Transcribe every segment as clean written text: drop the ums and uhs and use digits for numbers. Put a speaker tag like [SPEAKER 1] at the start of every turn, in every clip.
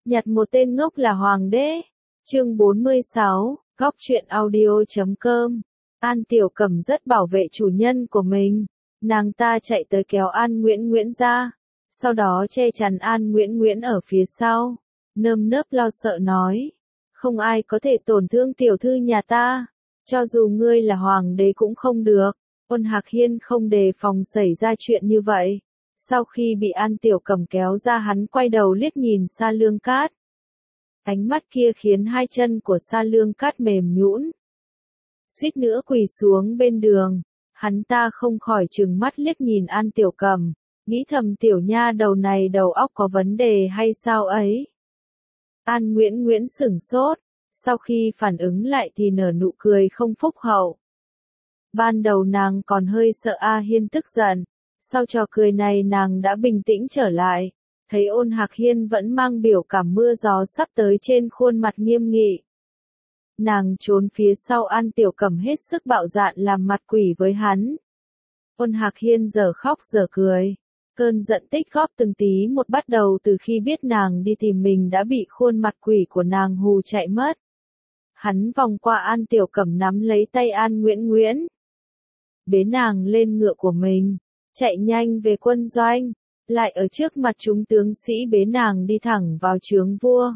[SPEAKER 1] Nhặt một tên ngốc là hoàng đế. Chương 46, Góc truyện audio.com. An Tiểu Cẩm rất bảo vệ chủ nhân của mình. Nàng ta chạy tới kéo An Nguyễn Nguyễn ra. Sau đó che chắn An Nguyễn Nguyễn ở phía sau. Nơm nớp lo sợ nói. Không ai có thể tổn thương tiểu thư nhà ta. Cho dù ngươi là hoàng đế cũng không được. Ôn Hạc Hiên không đề phòng xảy ra chuyện như vậy. Sau khi bị An Tiểu Cẩm kéo ra, hắn quay đầu liếc nhìn Sa Lương Cát. Ánh mắt kia khiến hai chân của Sa Lương Cát mềm nhũn, suýt nữa quỳ xuống bên đường. Hắn ta không khỏi trừng mắt liếc nhìn An Tiểu Cẩm, nghĩ thầm tiểu nha đầu này đầu óc có vấn đề hay sao ấy. An Nguyễn Nguyễn sửng sốt, sau khi phản ứng lại thì nở nụ cười không phúc hậu. Ban đầu nàng còn hơi sợ A Hiên tức giận, sau trò cười này nàng đã bình tĩnh trở lại, thấy Ôn Hạc Hiên vẫn mang biểu cảm mưa gió sắp tới trên khuôn mặt nghiêm nghị. Nàng trốn phía sau An Tiểu Cẩm hết sức bạo dạn làm mặt quỷ với hắn. Ôn Hạc Hiên giờ khóc giờ cười. Cơn giận tích góp từng tí một bắt đầu từ khi biết nàng đi tìm mình đã bị khuôn mặt quỷ của nàng hù chạy mất. Hắn vòng qua An Tiểu Cẩm nắm lấy tay An Nguyễn Nguyễn, bế nàng lên ngựa của mình, chạy nhanh về quân doanh, lại ở trước mặt chúng tướng sĩ bế nàng đi thẳng vào trướng vua.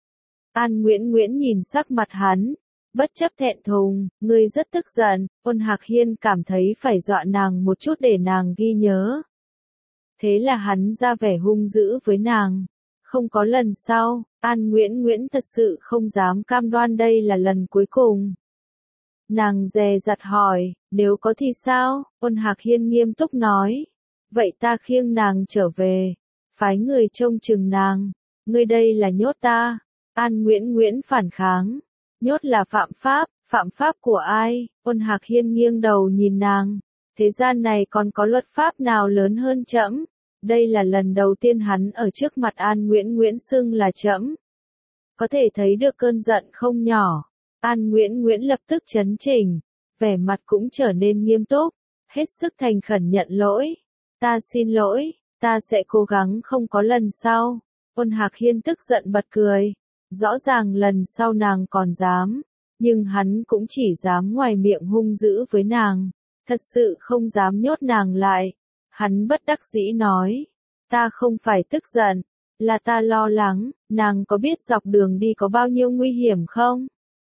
[SPEAKER 1] An Nguyễn Nguyễn nhìn sắc mặt hắn, bất chấp thẹn thùng, ngươi rất tức giận. Ôn Hạc Hiên cảm thấy phải dọa nàng một chút để nàng ghi nhớ. Thế là hắn ra vẻ hung dữ với nàng. Không có lần sau, An Nguyễn Nguyễn thật sự không dám cam đoan đây là lần cuối cùng. Nàng dè dặt hỏi, nếu có thì sao? Ôn Hạc Hiên nghiêm túc nói, vậy ta khiêng nàng trở về, phái người trông chừng nàng, ngươi đây là nhốt ta. An Nguyễn Nguyễn phản kháng, nhốt là phạm pháp của ai? Ôn Hạc Hiên nghiêng đầu nhìn nàng, thế gian này còn có luật pháp nào lớn hơn trẫm? Đây là lần đầu tiên hắn ở trước mặt An Nguyễn Nguyễn xưng là trẫm. Có thể thấy được cơn giận không nhỏ. An Nguyễn Nguyễn lập tức chấn chỉnh, vẻ mặt cũng trở nên nghiêm túc, hết sức thành khẩn nhận lỗi. Ta xin lỗi, ta sẽ cố gắng không có lần sau. Ôn Hạc Hiên tức giận bật cười. Rõ ràng lần sau nàng còn dám, nhưng hắn cũng chỉ dám ngoài miệng hung dữ với nàng, thật sự không dám nhốt nàng lại. Hắn bất đắc dĩ nói, ta không phải tức giận, là ta lo lắng, nàng có biết dọc đường đi có bao nhiêu nguy hiểm không?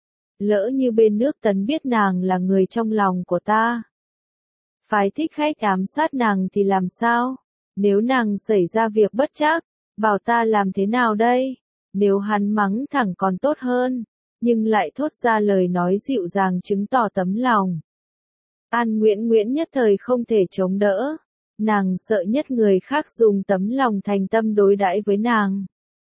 [SPEAKER 1] Lỡ như bên nước Tấn biết nàng là người trong lòng của ta, phái thích khách ám sát nàng thì làm sao? Nếu nàng xảy ra việc bất trắc, bảo ta làm thế nào đây? Nếu hắn mắng thẳng còn tốt hơn, nhưng lại thốt ra lời nói dịu dàng chứng tỏ tấm lòng. An Nguyễn Nguyễn nhất thời không thể chống đỡ, nàng sợ nhất người khác dùng tấm lòng thành tâm đối đãi với nàng.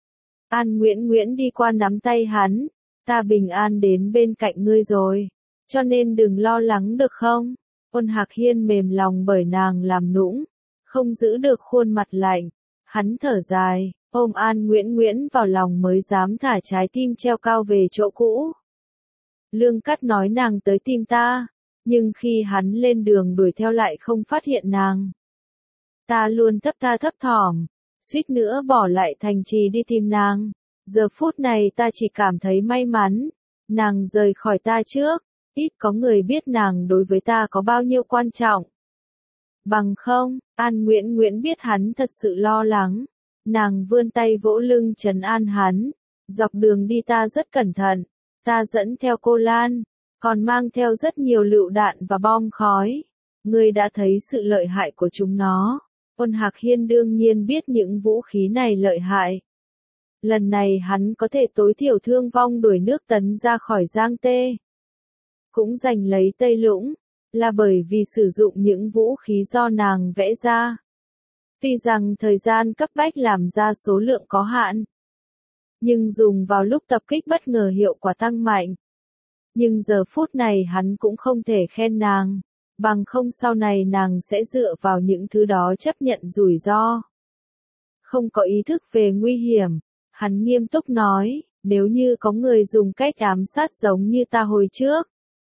[SPEAKER 1] An Nguyễn Nguyễn đi qua nắm tay hắn, ta bình an đến bên cạnh ngươi rồi, cho nên đừng lo lắng được không? Ôn Hạc Hiên mềm lòng bởi nàng làm nũng, không giữ được khuôn mặt lạnh, hắn thở dài. Ôm An Nguyễn Nguyễn vào lòng mới dám thả trái tim treo cao về chỗ cũ. Lương Cát nói nàng tới tìm ta, nhưng khi hắn lên đường đuổi theo lại không phát hiện nàng. Ta luôn thấp thỏm, suýt nữa bỏ lại thành trì đi tìm nàng. Giờ phút này ta chỉ cảm thấy may mắn, nàng rời khỏi ta trước, ít có người biết nàng đối với ta có bao nhiêu quan trọng. Bằng không, An Nguyễn Nguyễn biết hắn thật sự lo lắng. Nàng vươn tay vỗ lưng trấn an hắn, dọc đường đi ta rất cẩn thận, ta dẫn theo cô Lan, còn mang theo rất nhiều lựu đạn và bom khói. Ngươi đã thấy sự lợi hại của chúng nó. Ôn Hạc Hiên đương nhiên biết những vũ khí này lợi hại. Lần này hắn có thể tối thiểu thương vong đuổi nước Tấn ra khỏi Giang Tê, cũng giành lấy Tây Lũng, là bởi vì sử dụng những vũ khí do nàng vẽ ra. Tuy rằng thời gian cấp bách làm ra số lượng có hạn, nhưng dùng vào lúc tập kích bất ngờ hiệu quả tăng mạnh. Nhưng giờ phút này hắn cũng không thể khen nàng, bằng không sau này nàng sẽ dựa vào những thứ đó chấp nhận rủi ro. Không có ý thức về nguy hiểm, hắn nghiêm túc nói, nếu như có người dùng cách ám sát giống như ta hồi trước,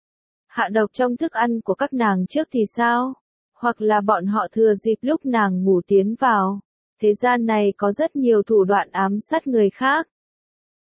[SPEAKER 1] hạ độc trong thức ăn của các nàng trước thì sao? Hoặc là bọn họ thừa dịp lúc nàng ngủ tiến vào. Thế gian này có rất nhiều thủ đoạn ám sát người khác,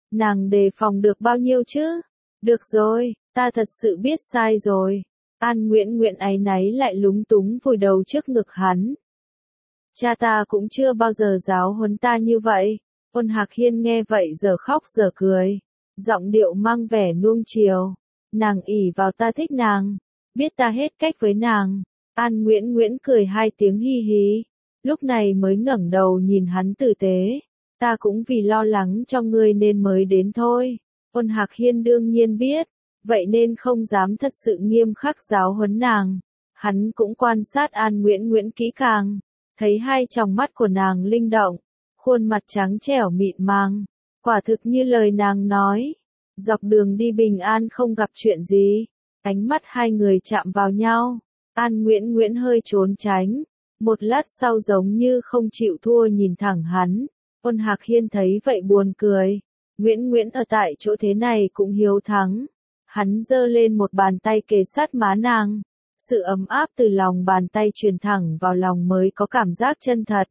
[SPEAKER 1] Nàng đề phòng được bao nhiêu chứ? Được rồi, ta thật sự biết sai rồi. An Nguyễn Nguyễn áy náy lại lúng túng vùi đầu trước ngực hắn. Cha ta cũng chưa bao giờ giáo huấn ta như vậy. Ôn Hạc Hiên nghe vậy giờ khóc giờ cười. Giọng điệu mang vẻ nuông chiều. Nàng ỷ vào ta thích nàng. Biết ta hết cách với nàng. An Nguyễn Nguyễn cười hai tiếng hi hí. Lúc này mới ngẩng đầu nhìn hắn tử tế. Ta cũng vì lo lắng cho ngươi nên mới đến thôi. Ôn Hạc Hiên đương nhiên biết. Vậy nên không dám thật sự nghiêm khắc giáo huấn nàng. Hắn cũng quan sát An Nguyễn Nguyễn kỹ càng. Thấy hai tròng mắt của nàng linh động. Khuôn mặt trắng trẻo mịn màng. Quả thực như lời nàng nói. Dọc đường đi bình an không gặp chuyện gì. Ánh mắt hai người chạm vào nhau. An Nguyễn Nguyễn hơi trốn tránh. Một lát sau giống như không chịu thua nhìn thẳng hắn. Ôn Hạc Hiên thấy vậy buồn cười. Nguyễn Nguyễn ở tại chỗ thế này cũng hiếu thắng. Hắn giơ lên một bàn tay kề sát má nàng. Sự ấm áp từ lòng bàn tay truyền thẳng vào lòng mới có cảm giác chân thật.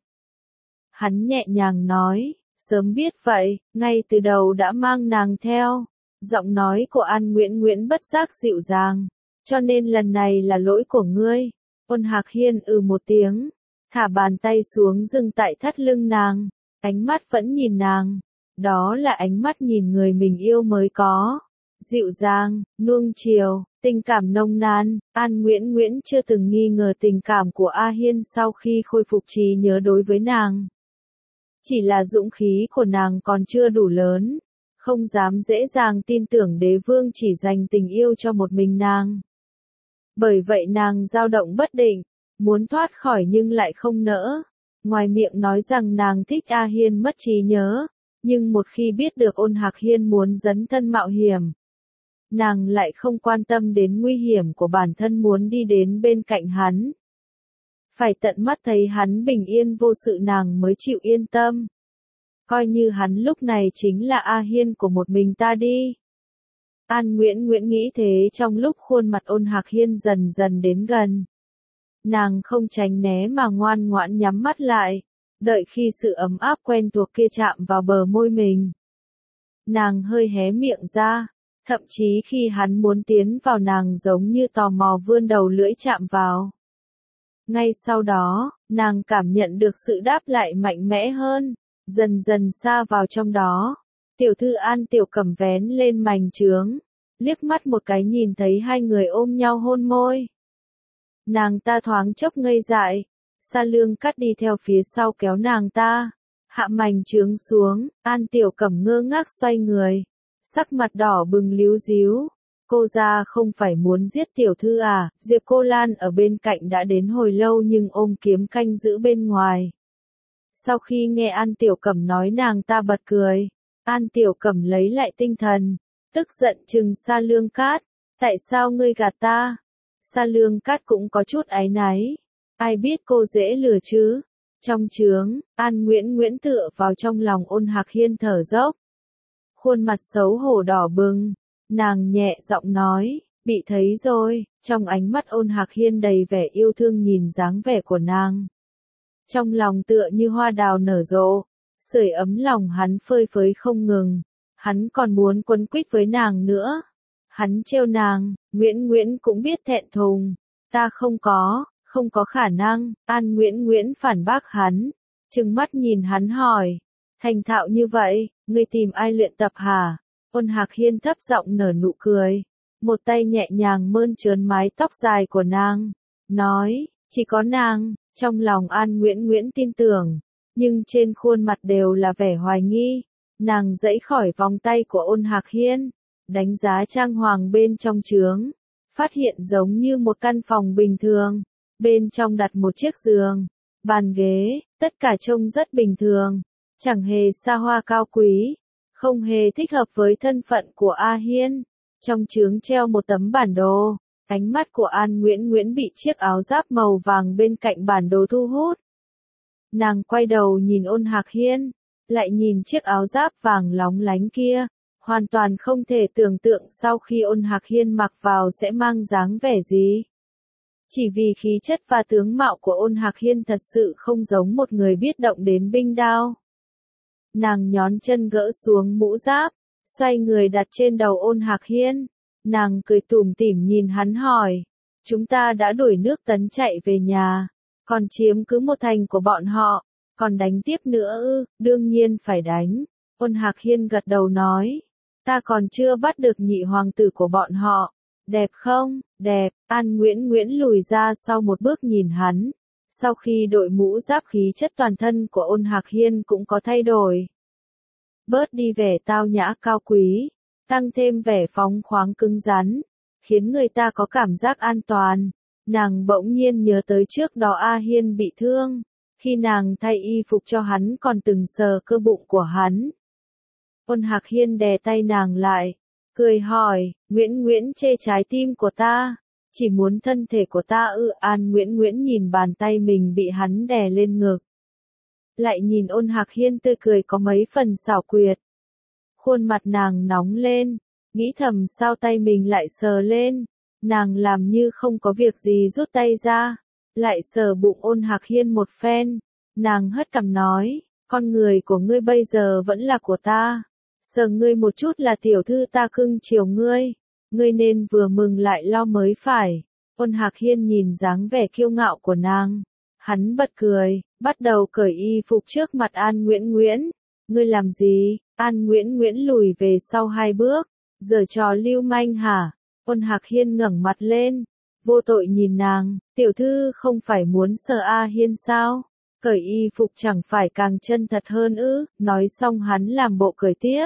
[SPEAKER 1] Hắn nhẹ nhàng nói, sớm biết vậy, ngay từ đầu đã mang nàng theo. Giọng nói của An Nguyễn Nguyễn bất giác dịu dàng. Cho nên lần này là lỗi của ngươi. Ôn Hạc Hiên một tiếng. Thả bàn tay xuống dừng tại thắt lưng nàng. Ánh mắt vẫn nhìn nàng. Đó là ánh mắt nhìn người mình yêu mới có. Dịu dàng, nuông chiều, tình cảm nồng nàn. An Nguyễn Nguyễn chưa từng nghi ngờ tình cảm của A Hiên sau khi khôi phục trí nhớ đối với nàng. Chỉ là dũng khí của nàng còn chưa đủ lớn. Không dám dễ dàng tin tưởng đế vương chỉ dành tình yêu cho một mình nàng. Bởi vậy nàng dao động bất định, muốn thoát khỏi nhưng lại không nỡ. Ngoài miệng nói rằng nàng thích A Hiên mất trí nhớ, nhưng một khi biết được Ôn Hạc Hiên muốn dấn thân mạo hiểm, nàng lại không quan tâm đến nguy hiểm của bản thân muốn đi đến bên cạnh hắn. Phải tận mắt thấy hắn bình yên vô sự nàng mới chịu yên tâm. Coi như hắn lúc này chính là A Hiên của một mình ta đi. An Nguyễn Nguyễn nghĩ thế trong lúc khuôn mặt Ôn Hạc Hiên dần dần đến gần. Nàng không tránh né mà ngoan ngoãn nhắm mắt lại, đợi khi sự ấm áp quen thuộc kia chạm vào bờ môi mình. Nàng hơi hé miệng ra, thậm chí khi hắn muốn tiến vào nàng giống như tò mò vươn đầu lưỡi chạm vào. Ngay sau đó, nàng cảm nhận được sự đáp lại mạnh mẽ hơn, dần dần xa vào trong đó. Tiểu thư An Tiểu Cẩm vén lên mành trướng, liếc mắt một cái nhìn thấy hai người ôm nhau hôn môi. Nàng ta thoáng chốc ngây dại, Sa Lương Cát đi theo phía sau kéo nàng ta, hạ mành trướng xuống. An Tiểu Cẩm ngơ ngác xoay người, sắc mặt đỏ bừng líu díu. Cô ra không phải muốn giết tiểu thư à? Diệp Cô Lan ở bên cạnh đã đến hồi lâu nhưng ôm kiếm canh giữ bên ngoài. Sau khi nghe An Tiểu Cẩm nói nàng ta bật cười. An Tiểu Cẩm lấy lại tinh thần, tức giận trừng Sa Lương Cát, tại sao ngươi gạt ta? Sa Lương Cát cũng có chút áy náy, ai biết cô dễ lừa chứ? Trong trướng, An Nguyễn Nguyễn tựa vào trong lòng Ôn Hạc Hiên thở dốc. Khuôn mặt xấu hổ đỏ bừng, nàng nhẹ giọng nói, bị thấy rồi. Trong ánh mắt Ôn Hạc Hiên đầy vẻ yêu thương nhìn dáng vẻ của nàng. Trong lòng tựa như hoa đào nở rộ, sưởi ấm lòng hắn phơi phới không ngừng. Hắn còn muốn quấn quýt với nàng nữa. Hắn trêu nàng, Nguyễn Nguyễn cũng biết thẹn thùng. Ta không có khả năng. An Nguyễn Nguyễn phản bác hắn, trừng mắt nhìn hắn hỏi, thành thạo như vậy, ngươi tìm ai luyện tập hả? Ôn Hạc Hiên thấp giọng nở nụ cười, một tay nhẹ nhàng mơn trớn mái tóc dài của nàng, nói, chỉ có nàng. Trong lòng An Nguyễn Nguyễn tin tưởng, nhưng trên khuôn mặt đều là vẻ hoài nghi. Nàng giãy khỏi vòng tay của Ôn Hạc Hiên, đánh giá trang hoàng bên trong trướng, phát hiện giống như một căn phòng bình thường. Bên trong đặt một chiếc giường, bàn ghế, tất cả trông rất bình thường, chẳng hề xa hoa cao quý, không hề thích hợp với thân phận của A Hiên. Trong trướng treo một tấm bản đồ. Ánh mắt của An Nguyễn Nguyễn bị chiếc áo giáp màu vàng bên cạnh bản đồ thu hút. Nàng quay đầu nhìn Ôn Hạc Hiên, lại nhìn chiếc áo giáp vàng lóng lánh kia, hoàn toàn không thể tưởng tượng sau khi Ôn Hạc Hiên mặc vào sẽ mang dáng vẻ gì. Chỉ vì khí chất và tướng mạo của Ôn Hạc Hiên thật sự không giống một người biết động đến binh đao. Nàng nhón chân gỡ xuống mũ giáp, xoay người đặt trên đầu Ôn Hạc Hiên. Nàng cười tủm tỉm nhìn hắn hỏi, chúng ta đã đuổi nước Tấn chạy về nhà, còn chiếm cứ một thành của bọn họ, còn đánh tiếp nữa ư? Đương nhiên phải đánh. Ôn Hạc Hiên gật đầu nói, ta còn chưa bắt được nhị hoàng tử của bọn họ. Đẹp không? Đẹp. An Nguyễn Nguyễn lùi ra sau một bước nhìn hắn. Sau khi đội mũ giáp, khí chất toàn thân của Ôn Hạc Hiên cũng có thay đổi. Bớt đi vẻ tao nhã cao quý, tăng thêm vẻ phóng khoáng cứng rắn, khiến người ta có cảm giác an toàn. Nàng bỗng nhiên nhớ tới trước đó A Hiên bị thương, khi nàng thay y phục cho hắn còn từng sờ cơ bụng của hắn. Ôn Hạc Hiên đè tay nàng lại, cười hỏi, Nguyễn Nguyễn chê trái tim của ta, chỉ muốn thân thể của ta ư? An Nguyễn Nguyễn nhìn bàn tay mình bị hắn đè lên ngực, lại nhìn Ôn Hạc Hiên tươi cười có mấy phần xảo quyệt. Khuôn mặt nàng nóng lên, nghĩ thầm sao tay mình lại sờ lên. Nàng làm như không có việc gì rút tay ra, lại sờ bụng Ôn Hạc Hiên một phen. Nàng hất cằm nói, con người của ngươi bây giờ vẫn là của ta. Sờ ngươi một chút là tiểu thư ta cưng chiều ngươi. Ngươi nên vừa mừng lại lo mới phải. Ôn Hạc Hiên nhìn dáng vẻ kiêu ngạo của nàng. Hắn bật cười, bắt đầu cởi y phục trước mặt An Nguyễn Nguyễn. Ngươi làm gì? An Nguyễn Nguyễn lùi về sau 2 bước. Giở trò lưu manh hả? Ôn Hạc Hiên ngẩng mặt lên, vô tội nhìn nàng, tiểu thư không phải muốn sờ A Hiên sao? Cởi y phục chẳng phải càng chân thật hơn ư? Nói xong hắn làm bộ cởi tiếp.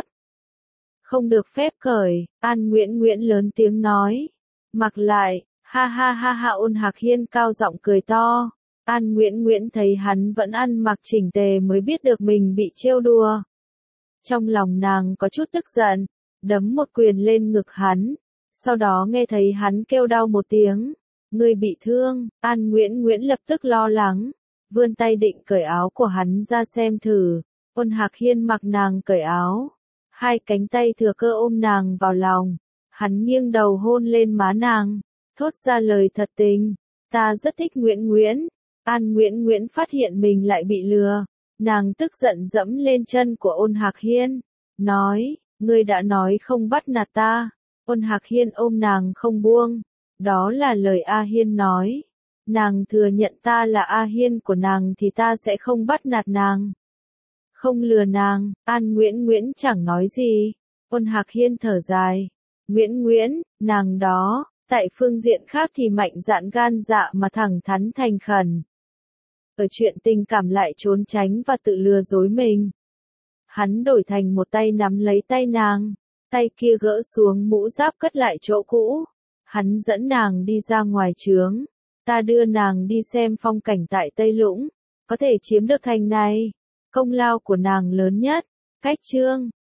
[SPEAKER 1] Không được phép cởi. An Nguyễn Nguyễn lớn tiếng nói. Mặc lại. Ha ha ha ha. Ôn Hạc Hiên cao giọng cười to. An Nguyễn Nguyễn thấy hắn vẫn ăn mặc chỉnh tề mới biết được mình bị trêu đùa. Trong lòng nàng có chút tức giận, đấm một quyền lên ngực hắn. Sau đó nghe thấy hắn kêu đau một tiếng. Ngươi bị thương. An Nguyễn Nguyễn lập tức lo lắng, vươn tay định cởi áo của hắn ra xem thử. Ôn Hạc Hiên mặc nàng cởi áo, 2 cánh tay thừa cơ ôm nàng vào lòng. Hắn nghiêng đầu hôn lên má nàng, thốt ra lời thật tình. Ta rất thích Nguyễn Nguyễn. An Nguyễn Nguyễn phát hiện mình lại bị lừa. Nàng tức giận dẫm lên chân của Ôn Hạc Hiên, nói, ngươi đã nói không bắt nạt ta. Ôn Hạc Hiên ôm nàng không buông. Đó là lời A Hiên nói. Nàng thừa nhận ta là A Hiên của nàng thì ta sẽ không bắt nạt nàng, không lừa nàng. An Nguyễn Nguyễn chẳng nói gì. Ôn Hạc Hiên thở dài. Nguyễn Nguyễn, nàng đó, tại phương diện khác thì mạnh dạn gan dạ mà thẳng thắn thành khẩn. Ở chuyện tình cảm lại trốn tránh và tự lừa dối mình. Hắn đổi thành một tay nắm lấy tay nàng, tay kia gỡ xuống mũ giáp cất lại chỗ cũ. Hắn dẫn nàng đi ra ngoài trướng. Ta đưa nàng đi xem phong cảnh tại Tây Lũng. Có thể chiếm được thành này, công lao của nàng lớn nhất. Cách chương